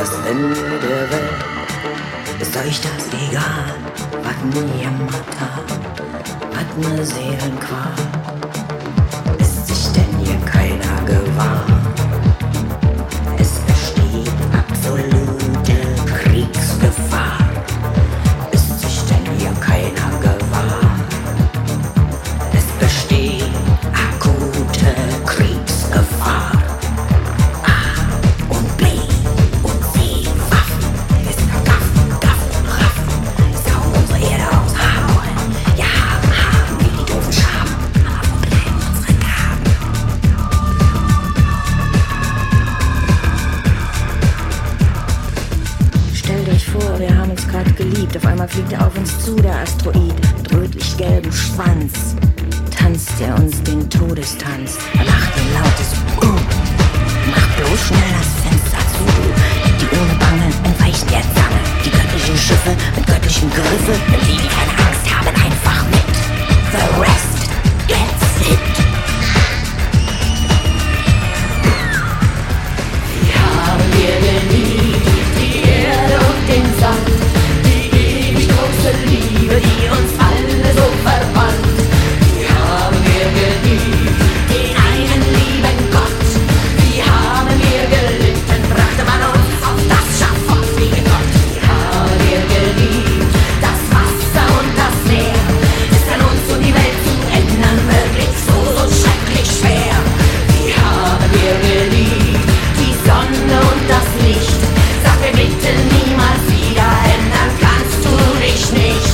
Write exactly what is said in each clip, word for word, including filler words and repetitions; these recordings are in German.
das Ende der Welt. Ist euch das egal, wat ne jammert hat, wat ne Seelenqual? Ist sich denn hier keiner gewahr? Es besteht absolute Kriegsgefahr. Ist sich denn hier keiner gewahr? Es besteht akute Kriegsgefahr. A und B und C Waffen. Es ist Gaffen, Gaffen, Raffen. Saugen unsere Erde aus, haben. Ja, haben, haben, wie die doofen Schaben. Aber wo bleiben unsere Gaben? Stellt euch vor, wir haben uns gerade geliebt. Auf einmal fliegt er auf uns zu, der Asteroid. Mit rötlich-gelbem Schwanz tanzt er uns den Todestanz. Er macht ein lautes Boom. Macht bloß schnell das Fenster zu. Die ohne Bange entweichen der Zange. Die göttlichen Schiffe mit göttlichen Griffe. Wenn sie keine Angst haben, einfach mit. The rest gets hit. Die haben wir geliebt, die Erde und den Sand, die ewig große Liebe, die uns alle so verband. Die haben wir geliebt, den einen lieben Gott. Die haben wir gelitten, brachte man uns auf das Schafott wie Gott. Die haben wir geliebt, das Wasser und das Meer. Ist an uns und die Welt zu ändern möglich, so, so schrecklich schwer. Die haben wir geliebt, die Sonne und das Licht. Sag mir bitte niemals wieder, ändern kannst du dich nicht.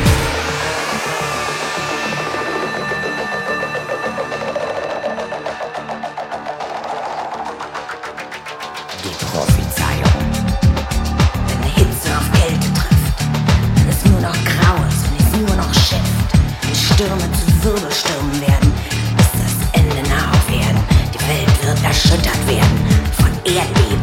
Die Prophezeiung. Wenn die Hitze auf Kälte trifft, wenn es nur noch grau ist, wenn es nur noch schifft, die Stürme zu Wirbelstürmen werden, bis das Ende nah auf Erden. Die Welt wird erschüttert werden von Erdbeben.